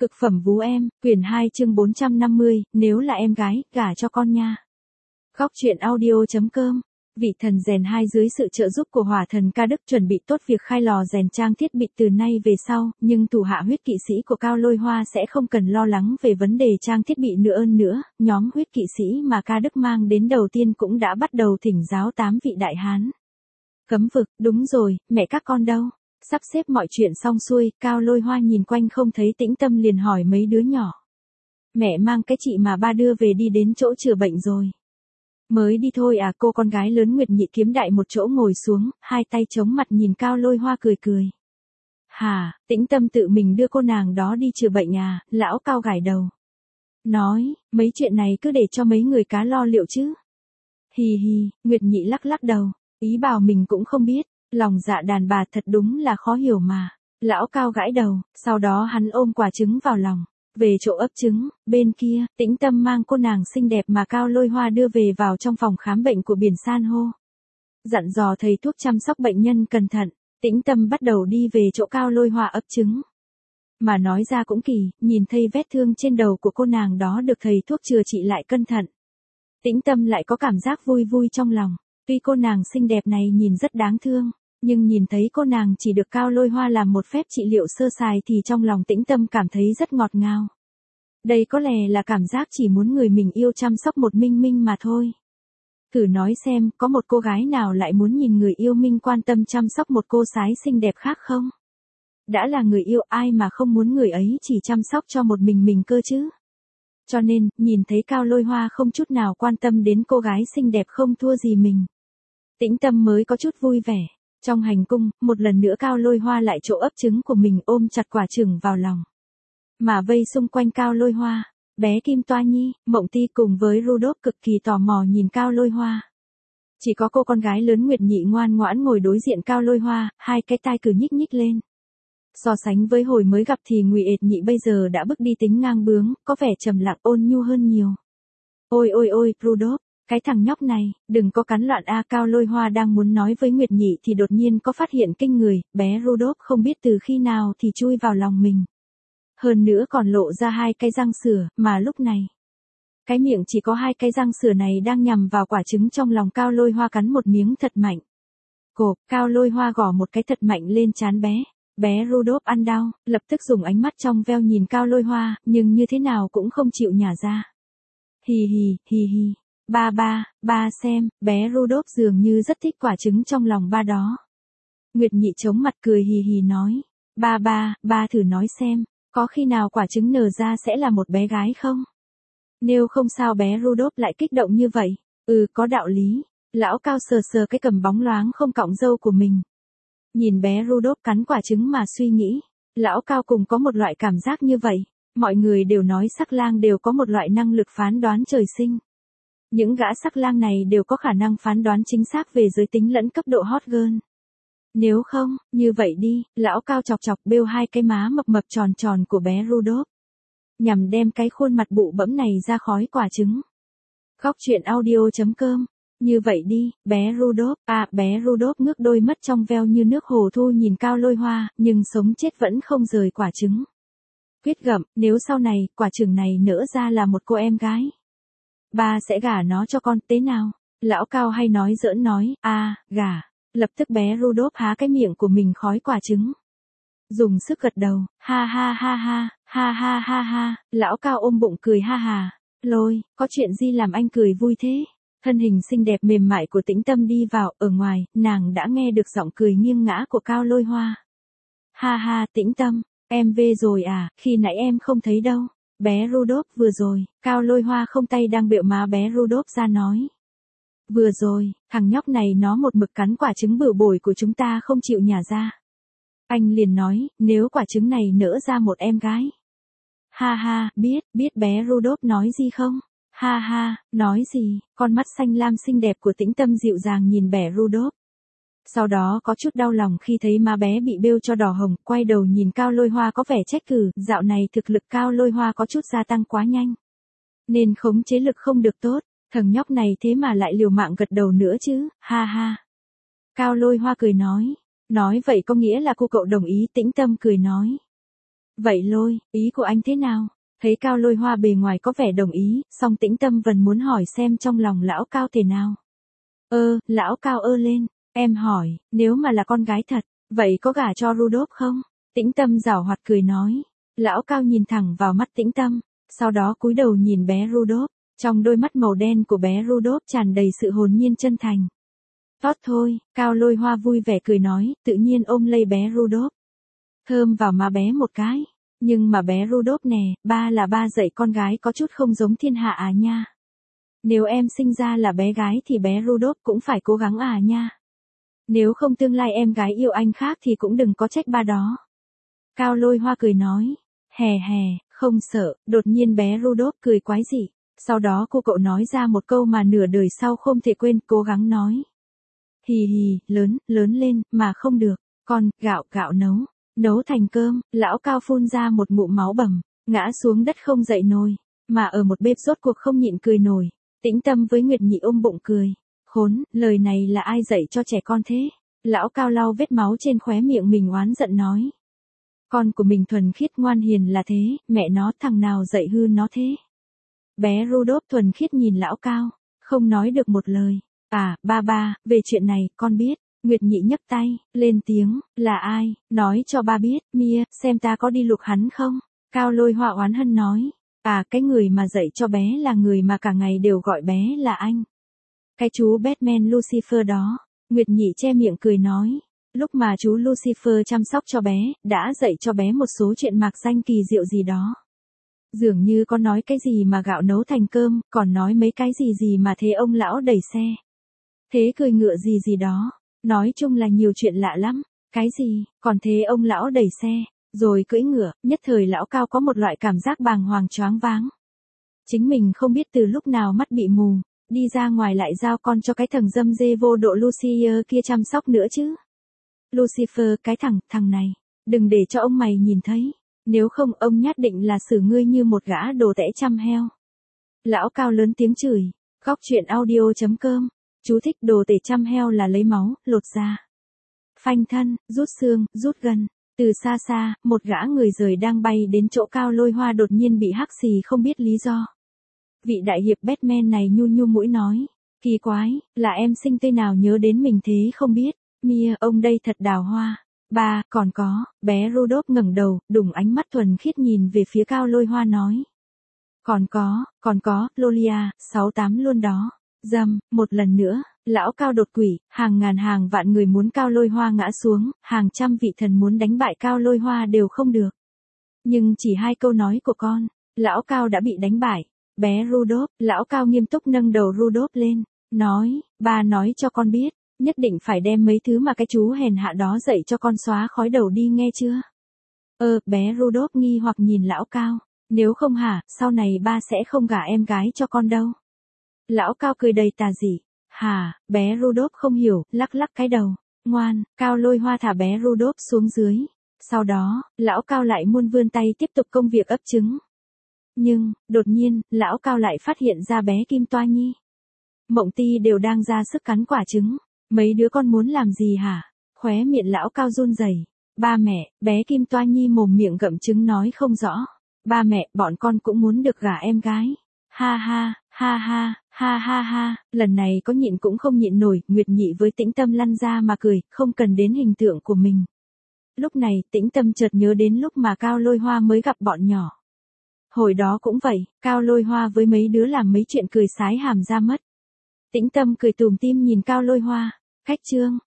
Cực phẩm vú em, quyển 2 chương 450, nếu là em gái, gả cho con nha. Góc truyện audio.com. Vị thần rèn 2 dưới sự trợ giúp của hỏa thần Ca Đức chuẩn bị tốt việc khai lò rèn trang thiết bị từ nay về sau, nhưng thủ hạ huyết kỵ sĩ của Cao Lôi Hoa sẽ không cần lo lắng về vấn đề trang thiết bị nữa, nhóm huyết kỵ sĩ mà Ca Đức mang đến đầu tiên cũng đã bắt đầu thỉnh giáo 8 vị đại hán. Cấm vực, đúng rồi, mẹ các con đâu? Sắp xếp mọi chuyện xong xuôi, Cao Lôi Hoa nhìn quanh không thấy Tĩnh Tâm liền hỏi mấy đứa nhỏ. Mẹ mang cái chị mà ba đưa về đi đến chỗ chữa bệnh rồi. Mới đi thôi à? Cô con gái lớn Nguyệt Nhị kiếm đại một chỗ ngồi xuống, hai tay chống mặt nhìn Cao Lôi Hoa cười cười. Hả, Tĩnh Tâm tự mình đưa cô nàng đó đi chữa bệnh à? Lão Cao gãi đầu. Nói, mấy chuyện này cứ để cho mấy người cá lo liệu chứ. Hì hì, Nguyệt Nhị lắc lắc đầu, ý bảo mình cũng không biết. Lòng dạ đàn bà thật đúng là khó hiểu mà. Lão Cao gãi đầu, sau đó hắn ôm quả trứng vào lòng. Về chỗ ấp trứng, bên kia, Tĩnh Tâm mang cô nàng xinh đẹp mà Cao Lôi Hoa đưa về vào trong phòng khám bệnh của biển san hô. Dặn dò thầy thuốc chăm sóc bệnh nhân cẩn thận, Tĩnh Tâm bắt đầu đi về chỗ Cao Lôi Hoa ấp trứng. Mà nói ra cũng kỳ, nhìn thấy vết thương trên đầu của cô nàng đó được thầy thuốc chữa trị lại cẩn thận. Tĩnh Tâm lại có cảm giác vui vui trong lòng. Tuy cô nàng xinh đẹp này nhìn rất đáng thương, nhưng nhìn thấy cô nàng chỉ được Cao Lôi Hoa làm một phép trị liệu sơ sài thì trong lòng Tĩnh Tâm cảm thấy rất ngọt ngào. Đây có lẽ là cảm giác chỉ muốn người mình yêu chăm sóc một mình mà thôi. Thử nói xem, có một cô gái nào lại muốn nhìn người yêu mình quan tâm chăm sóc một cô sái xinh đẹp khác không? Đã là người yêu ai mà không muốn người ấy chỉ chăm sóc cho một mình cơ chứ? Cho nên, nhìn thấy Cao Lôi Hoa không chút nào quan tâm đến cô gái xinh đẹp không thua gì mình, Tĩnh Tâm mới có chút vui vẻ. Trong hành cung, một lần nữa Cao Lôi Hoa lại chỗ ấp trứng của mình ôm chặt quả trứng vào lòng. Mà vây xung quanh Cao Lôi Hoa, bé Kim Toa Nhi, Mộng Ti cùng với Rudolph cực kỳ tò mò nhìn Cao Lôi Hoa. Chỉ có cô con gái lớn Nguyệt Nhị ngoan ngoãn ngồi đối diện Cao Lôi Hoa, hai cái tai cứ nhích nhích lên. So sánh với hồi mới gặp thì Ngụy Ệt Nhị bây giờ đã bước đi tính ngang bướng, có vẻ trầm lặng ôn nhu hơn nhiều. Ôi, Rudolph. Cái thằng nhóc này, đừng có cắn loạn a. Cao Lôi Hoa đang muốn nói với Nguyệt Nhị thì đột nhiên có phát hiện kinh người, bé Rudolph không biết từ khi nào thì chui vào lòng mình. Hơn nữa còn lộ ra hai cái răng sữa, mà lúc này, cái miệng chỉ có hai cái răng sữa này đang nhằm vào quả trứng trong lòng Cao Lôi Hoa cắn một miếng thật mạnh. Cộp, Cao Lôi Hoa gõ một cái thật mạnh lên trán bé. Bé Rudolph ăn đau, lập tức dùng ánh mắt trong veo nhìn Cao Lôi Hoa, nhưng như thế nào cũng không chịu nhả ra. Hì hì. Ba xem, bé Rudolph dường như rất thích quả trứng trong lòng ba đó. Nguyệt Nhị chống mặt cười hì hì nói. Ba thử nói xem, có khi nào quả trứng nở ra sẽ là một bé gái không? Nếu không sao bé Rudolph lại kích động như vậy? Có đạo lý. Lão Cao sờ cái cằm bóng loáng không cọng râu của mình. Nhìn bé Rudolph cắn quả trứng mà suy nghĩ. Lão Cao cùng có một loại cảm giác như vậy. Mọi người đều nói sắc lang đều có một loại năng lực phán đoán trời sinh. Những gã sắc lang này đều có khả năng phán đoán chính xác về giới tính lẫn cấp độ hot girl. Nếu không, như vậy đi, lão Cao chọc bêu hai cái má mập tròn của bé Rudolph. Nhằm đem cái khuôn mặt bụ bẫm này ra khói quả trứng. Góc truyện audio.com. Như vậy đi, bé Rudolph ngước đôi mắt trong veo như nước hồ thu nhìn Cao Lôi Hoa, nhưng sống chết vẫn không rời quả trứng. Quyết gậm, nếu sau này, quả trứng này nở ra là một cô em gái, ba sẽ gả nó cho con, thế nào? Lão Cao hay nói giỡn nói, gả. Lập tức bé Rudolph há cái miệng của mình khói quả trứng. Dùng sức gật đầu, ha. Lão Cao ôm bụng cười ha hà. Lôi, có chuyện gì làm anh cười vui thế? Thân hình xinh đẹp mềm mại của Tĩnh Tâm đi vào, ở ngoài, nàng đã nghe được giọng cười nghiêng ngã của Cao Lôi Hoa. Ha, Tĩnh Tâm, em về rồi à, khi nãy em không thấy đâu. Bé Rudolph vừa rồi, Cao Lôi Hoa không tay đang bẹo má bé Rudolph ra nói. Vừa rồi, thằng nhóc này nó một mực cắn quả trứng bừa bổi của chúng ta không chịu nhả ra. Anh liền nói, nếu quả trứng này nở ra một em gái. Ha, biết bé Rudolph nói gì không? Ha, nói gì? Con mắt xanh lam xinh đẹp của Tĩnh Tâm dịu dàng nhìn bé Rudolph. Sau đó có chút đau lòng khi thấy má bé bị bêu cho đỏ hồng, quay đầu nhìn Cao Lôi Hoa có vẻ trách cứ, dạo này thực lực Cao Lôi Hoa có chút gia tăng quá nhanh. Nên khống chế lực không được tốt, thằng nhóc này thế mà lại liều mạng gật đầu nữa chứ, ha. Cao Lôi Hoa cười nói vậy có nghĩa là cô cậu đồng ý? Tĩnh Tâm cười nói. Vậy Lôi, ý của anh thế nào? Thấy Cao Lôi Hoa bề ngoài có vẻ đồng ý, song Tĩnh Tâm vẫn muốn hỏi xem trong lòng lão Cao thế nào. Lão Cao lên, em hỏi, nếu mà là con gái thật, vậy có gả cho Rudolph không? Tĩnh Tâm giảo hoạt cười nói. Lão Cao nhìn thẳng vào mắt Tĩnh Tâm, sau đó cúi đầu nhìn bé Rudolph, trong đôi mắt màu đen của bé Rudolph tràn đầy sự hồn nhiên chân thành. Tốt thôi, Cao Lôi Hoa vui vẻ cười nói, tự nhiên ôm lấy bé Rudolph. Thơm vào má bé một cái. Nhưng mà bé Rudolph nè, ba dạy con gái có chút không giống thiên hạ à nha. Nếu em sinh ra là bé gái thì bé Rudolph cũng phải cố gắng à nha. Nếu không tương lai em gái yêu anh khác thì cũng đừng có trách ba đó. Cao Lôi Hoa cười nói, hè, không sợ, đột nhiên bé Rudolph cười quái dị. Sau đó cô cậu nói ra một câu mà nửa đời sau không thể quên, cố gắng nói. Hì, lớn lên, mà không được, con, gạo nấu thành cơm, lão Cao phun ra một ngụm máu bầm, ngã xuống đất không dậy nổi, mà ở một bếp rốt cuộc không nhịn cười nổi. Tĩnh Tâm với Nguyệt Nhị ôm bụng cười, khốn, lời này là ai dạy cho trẻ con thế? Lão Cao lau vết máu trên khóe miệng mình oán giận nói. Con của mình thuần khiết ngoan hiền là thế, mẹ nó thằng nào dạy hư nó thế? Bé Rudolph thuần khiết nhìn lão Cao, không nói được một lời. À, ba, về chuyện này, con biết. Nguyệt Nhị nhấc tay, lên tiếng, là ai, nói cho ba biết, Mia, xem ta có đi luộc hắn không? Cao Lôi Hoa oán hân nói, à, cái người mà dạy cho bé là người mà cả ngày đều gọi bé là anh. Cái chú Batman Lucifer đó. Nguyệt Nhị che miệng cười nói, lúc mà chú Lucifer chăm sóc cho bé, đã dạy cho bé một số chuyện mạc danh kỳ diệu gì đó. Dường như có nói cái gì mà gạo nấu thành cơm, còn nói mấy cái gì mà thế ông lão đẩy xe. Thế cười ngựa gì đó. Nói chung là nhiều chuyện lạ lắm. Cái gì, còn thế ông lão đẩy xe, rồi cưỡi ngựa, nhất thời lão Cao có một loại cảm giác bàng hoàng choáng váng. Chính mình không biết từ lúc nào mắt bị mù, đi ra ngoài lại giao con cho cái thằng dâm dê vô độ Lucifer kia chăm sóc nữa chứ. Lucifer, cái thằng này, đừng để cho ông mày nhìn thấy, nếu không ông nhất định là xử ngươi như một gã đồ tể chăm heo. Lão Cao lớn tiếng chửi. Góc truyện audio.com. Chú thích đồ tể chăm heo là lấy máu, lột da, phanh thân, rút xương, rút gân. Từ xa, một gã người rời đang bay đến chỗ Cao Lôi Hoa đột nhiên bị hắc xì không biết lý do. Vị đại hiệp Batman này nhu mũi nói, kỳ quái, là em sinh tươi nào nhớ đến mình thế không biết. Mia, ông đây thật đào hoa. Ba, còn có, bé Rudolph ngẩng đầu, đùng ánh mắt thuần khiết nhìn về phía Cao Lôi Hoa nói. Còn có, Lolia, 68 luôn đó. Một lần nữa, lão Cao đột quỷ, hàng ngàn hàng vạn người muốn Cao Lôi Hoa ngã xuống, hàng trăm vị thần muốn đánh bại Cao Lôi Hoa đều không được. Nhưng chỉ 2 câu nói của con, lão Cao đã bị đánh bại. Bé Rudolph, lão Cao nghiêm túc nâng đầu Rudolph lên, nói, ba nói cho con biết, nhất định phải đem mấy thứ mà cái chú hèn hạ đó dạy cho con xóa khói đầu đi nghe chưa? Bé Rudolph nghi hoặc nhìn lão Cao, nếu không hả, sau này ba sẽ không gả em gái cho con đâu. Lão Cao cười đầy tà dị. Hả, bé Rudolph không hiểu, lắc cái đầu. Ngoan, Cao Lôi Hoa thả bé Rudolph xuống dưới. Sau đó, lão Cao lại muốn vươn tay tiếp tục công việc ấp trứng. Nhưng, đột nhiên, lão Cao lại phát hiện ra bé Kim Toa Nhi. Mộng Ti đều đang ra sức cắn quả trứng. Mấy đứa con muốn làm gì hả? Khóe miệng lão Cao run rẩy. Ba mẹ, bé Kim Toa Nhi mồm miệng gặm trứng nói không rõ. Ba mẹ, bọn con cũng muốn được gả em gái. Ha, lần này có nhịn cũng không nhịn nổi, Nguyệt Nhị với Tĩnh Tâm lăn ra mà cười, không cần đến hình tượng của mình. Lúc này, Tĩnh Tâm chợt nhớ đến lúc mà Cao Lôi Hoa mới gặp bọn nhỏ. Hồi đó cũng vậy, Cao Lôi Hoa với mấy đứa làm mấy chuyện cười sái hàm ra mất. Tĩnh Tâm cười tùm tim nhìn Cao Lôi Hoa, khách trương,